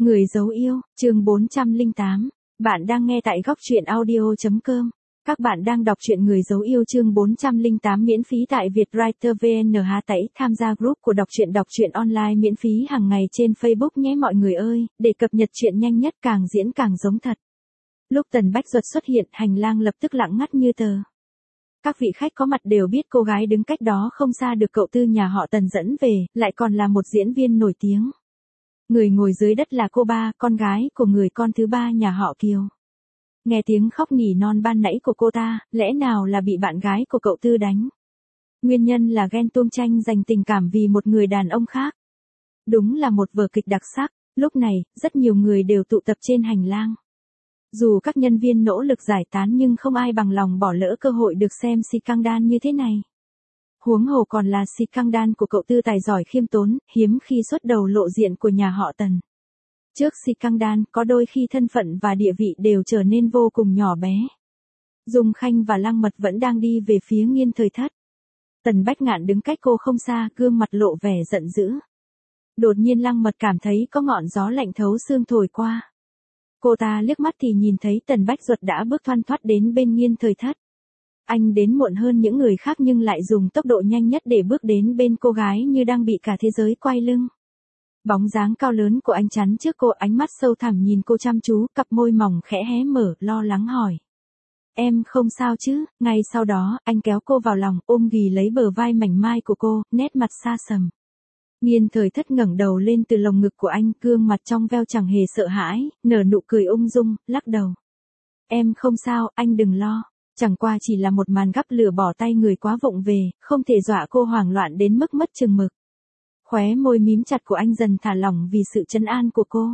Người dấu yêu, chương 408. Bạn đang nghe tại góc truyện audio.com. Các bạn đang đọc truyện Người dấu yêu chương 408 miễn phí tại Vietwriter VN. Hãy tham gia group của đọc truyện online miễn phí hàng ngày trên Facebook nhé mọi người ơi, để cập nhật truyện nhanh nhất, càng diễn càng giống thật. Lúc Tần Bách Duật xuất hiện, hành lang lập tức lặng ngắt như tờ. Các vị khách có mặt đều biết cô gái đứng cách đó không xa được cậu Tư nhà họ Tần dẫn về, lại còn là một diễn viên nổi tiếng. Người ngồi dưới đất là cô ba, con gái của người con thứ ba nhà họ Kiều. Nghe tiếng khóc nỉ non ban nãy của cô ta, lẽ nào là bị bạn gái của cậu Tư đánh? Nguyên nhân là ghen tuông tranh giành tình cảm vì một người đàn ông khác. Đúng là một vở kịch đặc sắc, lúc này, rất nhiều người đều tụ tập trên hành lang. Dù các nhân viên nỗ lực giải tán nhưng không ai bằng lòng bỏ lỡ cơ hội được xem scandal như thế này. Huống hồ còn là scandal của cậu Tư tài giỏi khiêm tốn, hiếm khi xuất đầu lộ diện của nhà họ Tần. Trước scandal, có đôi khi thân phận và địa vị đều trở nên vô cùng nhỏ bé. Dung Khanh và Lăng Mật vẫn đang đi về phía Nghiên Thời Thất. Tần Bách Ngạn đứng cách cô không xa, gương mặt lộ vẻ giận dữ. Đột nhiên Lăng Mật cảm thấy có ngọn gió lạnh thấu xương thổi qua. Cô ta liếc mắt thì nhìn thấy Tần Bách Duật đã bước thoăn thoắt đến bên Nghiên Thời Thất. Anh đến muộn hơn những người khác nhưng lại dùng tốc độ nhanh nhất để bước đến bên cô gái như đang bị cả thế giới quay lưng. Bóng dáng cao lớn của anh chắn trước cô, ánh mắt sâu thẳm nhìn cô chăm chú, cặp môi mỏng khẽ hé mở, lo lắng hỏi. Em không sao chứ? Ngay sau đó, anh kéo cô vào lòng, ôm ghì lấy bờ vai mảnh mai của cô, nét mặt xa sầm. Nghiên Thời Thất ngẩng đầu lên từ lồng ngực của anh, gương mặt trong veo chẳng hề sợ hãi, nở nụ cười ung dung, lắc đầu. Em không sao, anh đừng lo. Chẳng qua chỉ là một màn gắp lửa bỏ tay người quá vụng về, không thể dọa cô hoảng loạn đến mức mất chừng mực. Khóe môi mím chặt của anh dần thả lỏng vì sự trấn an của cô.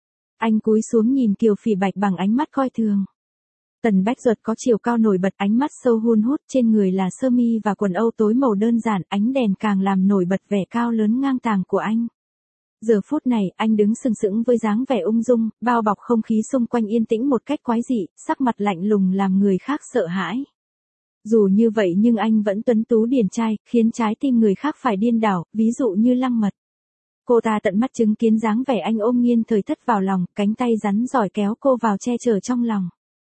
Anh cúi xuống nhìn Kiều Phỉ Bạch bằng ánh mắt coi thường. Tần Bách Duật có chiều cao nổi bật, ánh mắt sâu hun hút, trên người là sơ mi và quần âu tối màu đơn giản, ánh đèn càng làm nổi bật vẻ cao lớn ngang tàng của anh. Giờ phút này, anh đứng sừng sững với dáng vẻ ung dung, bao bọc không khí xung quanh yên tĩnh một cách quái dị, sắc mặt lạnh lùng làm người khác sợ hãi. Dù như vậy nhưng anh vẫn tuấn tú điển trai, khiến trái tim người khác phải điên đảo, ví dụ như Lăng Mật. Cô ta tận mắt chứng kiến dáng vẻ anh ôm Nghiên Thời Thất vào lòng, cánh tay rắn giỏi kéo cô vào che chở trong lòng.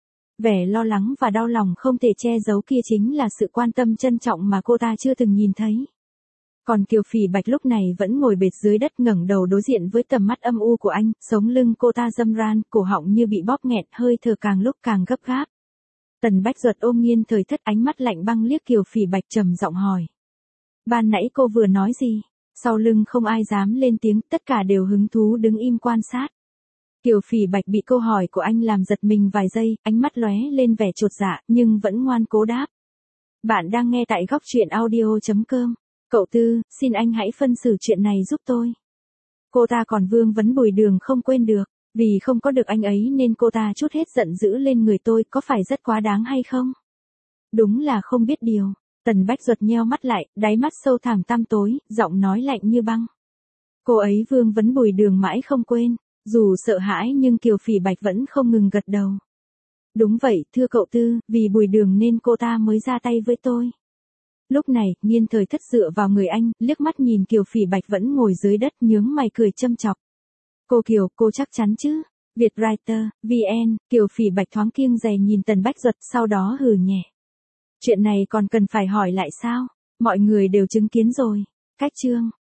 Vẻ lo lắng và đau lòng không thể che giấu kia chính là sự quan tâm trân trọng mà cô ta chưa từng nhìn thấy. Còn Kiều Phỉ Bạch lúc này vẫn ngồi bệt dưới đất ngẩng đầu đối diện với tầm mắt âm u của anh, sống lưng cô ta râm ran, cổ họng như bị bóp nghẹt, hơi thở càng lúc càng gấp gáp. Tần Bách Duật ôm Nghiên Thời Thất, ánh mắt lạnh băng liếc Kiều Phỉ Bạch trầm giọng hỏi. Ban nãy cô vừa nói gì? Sau lưng không ai dám lên tiếng, tất cả đều hứng thú đứng im quan sát. Kiều Phỉ Bạch bị câu hỏi của anh làm giật mình vài giây, ánh mắt lóe lên vẻ chột dạ, nhưng vẫn ngoan cố đáp. Bạn đang nghe tại góc truyện audio.com. Cậu Tư, xin anh hãy phân xử chuyện này giúp tôi. Cô ta còn vương vấn Bùi Đường không quên được, vì không có được anh ấy nên cô ta trút hết giận dữ lên người tôi, có phải rất quá đáng hay không? Đúng là không biết điều. Tần Bách Duật nheo mắt lại, đáy mắt sâu thẳm tăm tối, giọng nói lạnh như băng. Cô ấy vương vấn Bùi Đường mãi không quên, dù sợ hãi nhưng Kiều Phỉ Bạch vẫn không ngừng gật đầu. Đúng vậy, thưa cậu Tư, vì Bùi Đường nên cô ta mới ra tay với tôi. Lúc này, Nghiên Thời Thất dựa vào người anh, liếc mắt nhìn Kiều Phỉ Bạch vẫn ngồi dưới đất, nhướng mày cười châm chọc. Cô Kiều, cô chắc chắn chứ? Vietwriter, VN, Kiều Phỉ Bạch thoáng kiêng dè nhìn Tần Bách Duật, sau đó hừ nhẹ. Chuyện này còn cần phải hỏi lại sao? Mọi người đều chứng kiến rồi. Cách chương.